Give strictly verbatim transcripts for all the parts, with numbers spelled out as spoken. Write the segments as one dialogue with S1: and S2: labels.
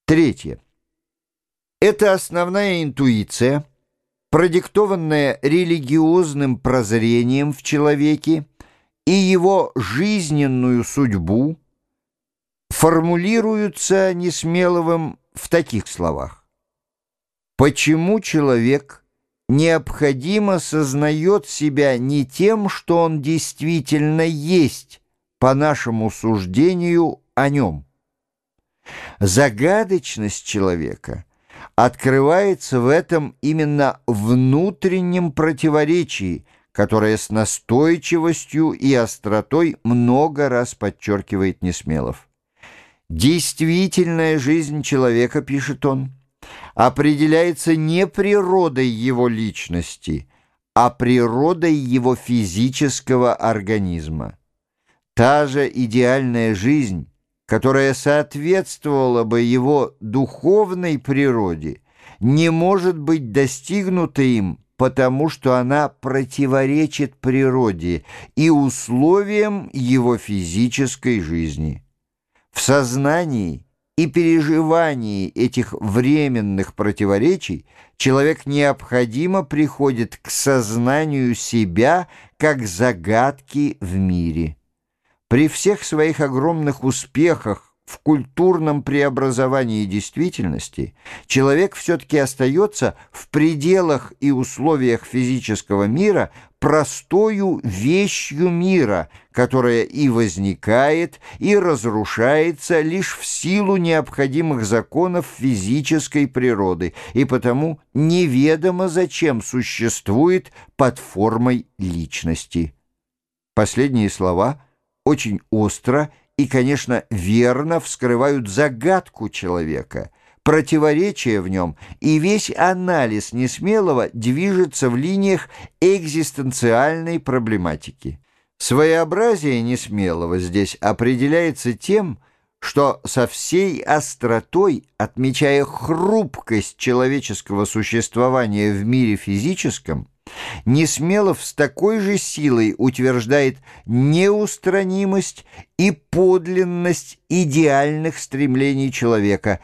S1: Третье. Это основная интуиция, продиктованная религиозным прозрением в человеке и его жизненную судьбу, формулируются Несмеловым в таких словах. Почему человек необходимо сознает себя не тем, что он действительно есть, по нашему суждению о нем? Загадочность человека открывается в этом именно внутреннем противоречии, которое с настойчивостью и остротой много раз подчеркивает Несмелов. Действительная жизнь человека, пишет он, определяется не природой его личности, а природой его физического организма. Та же идеальная жизнь, которая соответствовала бы его духовной природе, не может быть достигнута им, потому что она противоречит природе и условиям его физической жизни. В сознании и переживании этих временных противоречий человек необходимо приходит к сознанию себя как загадки в мире. При всех своих огромных успехах в культурном преобразовании действительности человек все-таки остается в пределах и условиях физического мира простою вещью мира, которая и возникает, и разрушается лишь в силу необходимых законов физической природы, и потому неведомо зачем существует под формой личности. Последние слова очень остро и, конечно, верно вскрывают загадку человека, противоречие в нем, и весь анализ Несмелова движется в линиях экзистенциальной проблематики. Своеобразие Несмелова здесь определяется тем, что со всей остротой, отмечая хрупкость человеческого существования в мире физическом, Несмелов с такой же силой утверждает неустранимость и подлинность идеальных стремлений человека,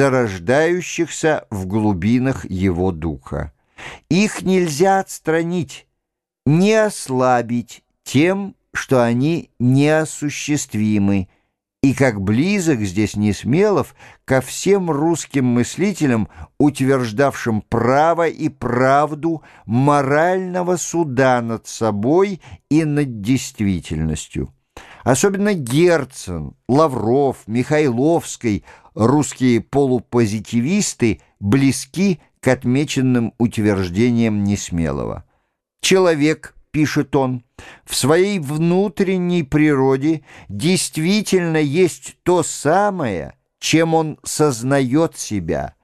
S1: зарождающихся в глубинах его духа. Их нельзя отстранить, не ослабить тем, что они неосуществимы, и как близок здесь Несмелов ко всем русским мыслителям, утверждавшим право и правду морального суда над собой и над действительностью. Особенно Герцен, Лавров, Михайловский, русские полупозитивисты, близки к отмеченным утверждениям Несмелова. Человек, пишет он, в своей внутренней природе действительно есть то самое, чем он сознает себя.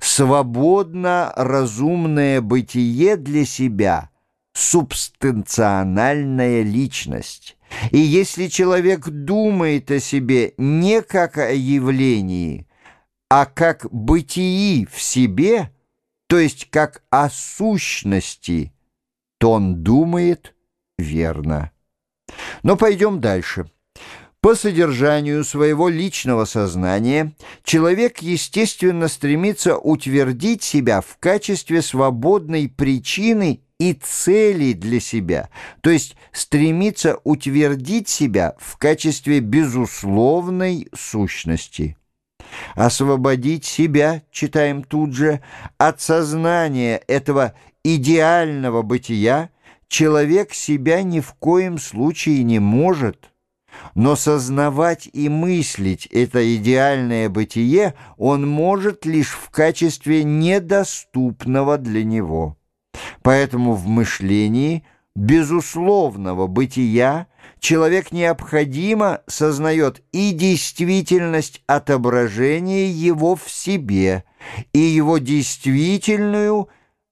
S1: Свободно разумное бытие для себя — субстанциональная личность. И если человек думает о себе не как о явлении, а как бытии в себе, то есть как о сущности, то он думает верно. Но пойдем дальше. По содержанию своего личного сознания человек, естественно, стремится утвердить себя в качестве свободной причины и цели для себя, то есть стремится утвердить себя в качестве безусловной сущности. Освободить себя, читаем тут же, от сознания этого идеального бытия человек себя ни в коем случае не может, но сознавать и мыслить это идеальное бытие он может лишь в качестве недоступного для него. Поэтому в мышлении безусловного бытия человек необходимо сознает и действительность отображения его в себе, и его действительную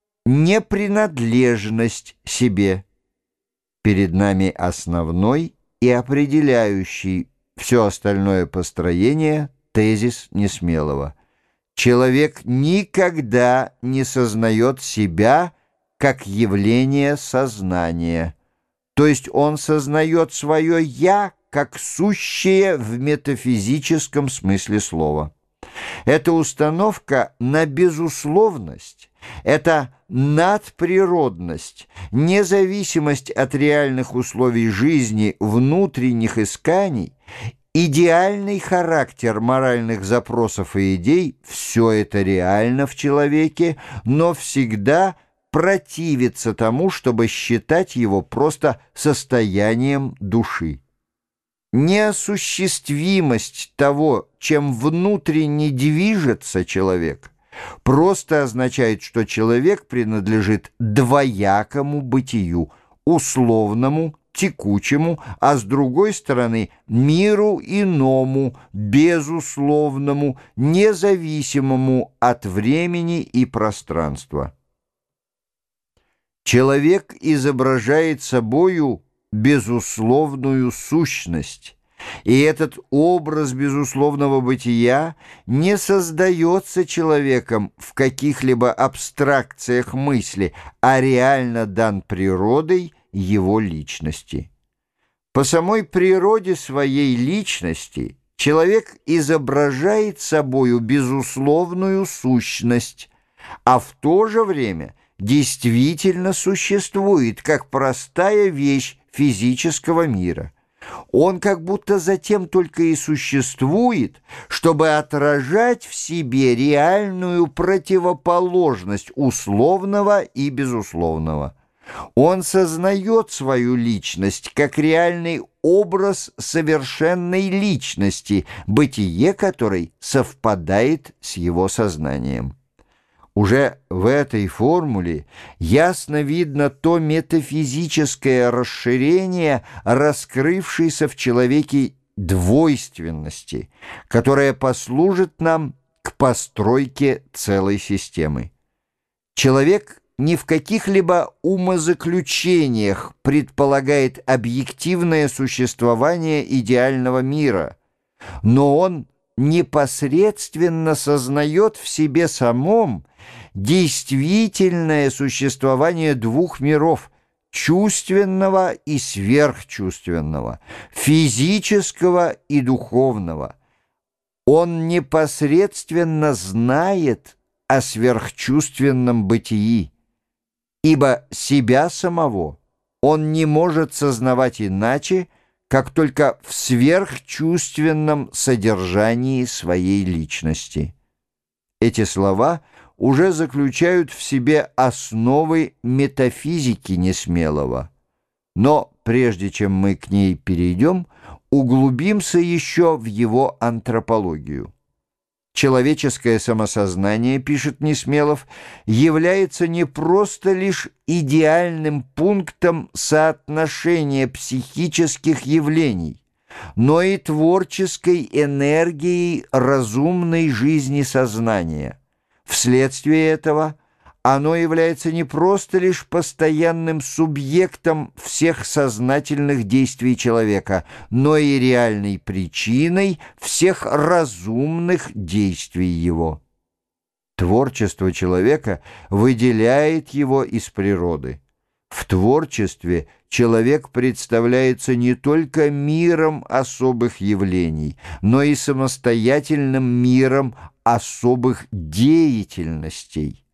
S1: непринадлежность себе. Перед нами основной и определяющий все остальное построение тезис Несмелова. Человек никогда не сознает себя как явление сознания, то есть он сознает свое «я» как сущее в метафизическом смысле слова. Это установка на безусловность, это надприродность, независимость от реальных условий жизни, внутренних исканий, идеальный характер моральных запросов и идей – все это реально в человеке, но всегда противится тому, чтобы считать его просто состоянием души. Неосуществимость того, чем внутренне движется человек, просто означает, что человек принадлежит двоякому бытию, условному, текучему, а с другой стороны миру иному, безусловному, независимому от времени и пространства. Человек изображает собою безусловную сущность, и этот образ безусловного бытия не создается человеком в каких-либо абстракциях мысли, а реально дан природой его личности. По самой природе своей личности человек изображает собою безусловную сущность, а в то же время действительно существует как простая вещь физического мира. Он как будто затем только и существует, чтобы отражать в себе реальную противоположность условного и безусловного. Он сознает свою личность как реальный образ совершенной личности, бытие которой совпадает с его сознанием. Уже в этой формуле ясно видно то метафизическое расширение, раскрывшееся в человеке двойственности, которое послужит нам к постройке целой системы. Человек ни в каких-либо умозаключениях предполагает объективное существование идеального мира, но он непосредственно сознает в себе самом действительное существование двух миров – чувственного и сверхчувственного, физического и духовного. Он непосредственно знает о сверхчувственном бытии, ибо себя самого он не может сознавать иначе, как только в сверхчувственном содержании своей личности. Эти слова уже заключают в себе основы метафизики несмелого. Но прежде чем мы к ней перейдем, углубимся еще в его антропологию. Человеческое самосознание, пишет Несмелов, является не просто лишь идеальным пунктом соотношения психических явлений, но и творческой энергией разумной жизни сознания. Вследствие этого оно является не просто лишь постоянным субъектом всех сознательных действий человека, но и реальной причиной всех разумных действий его. Творчество человека выделяет его из природы. В творчестве человек представляется не только миром особых явлений, но и самостоятельным миром особых деятельностей.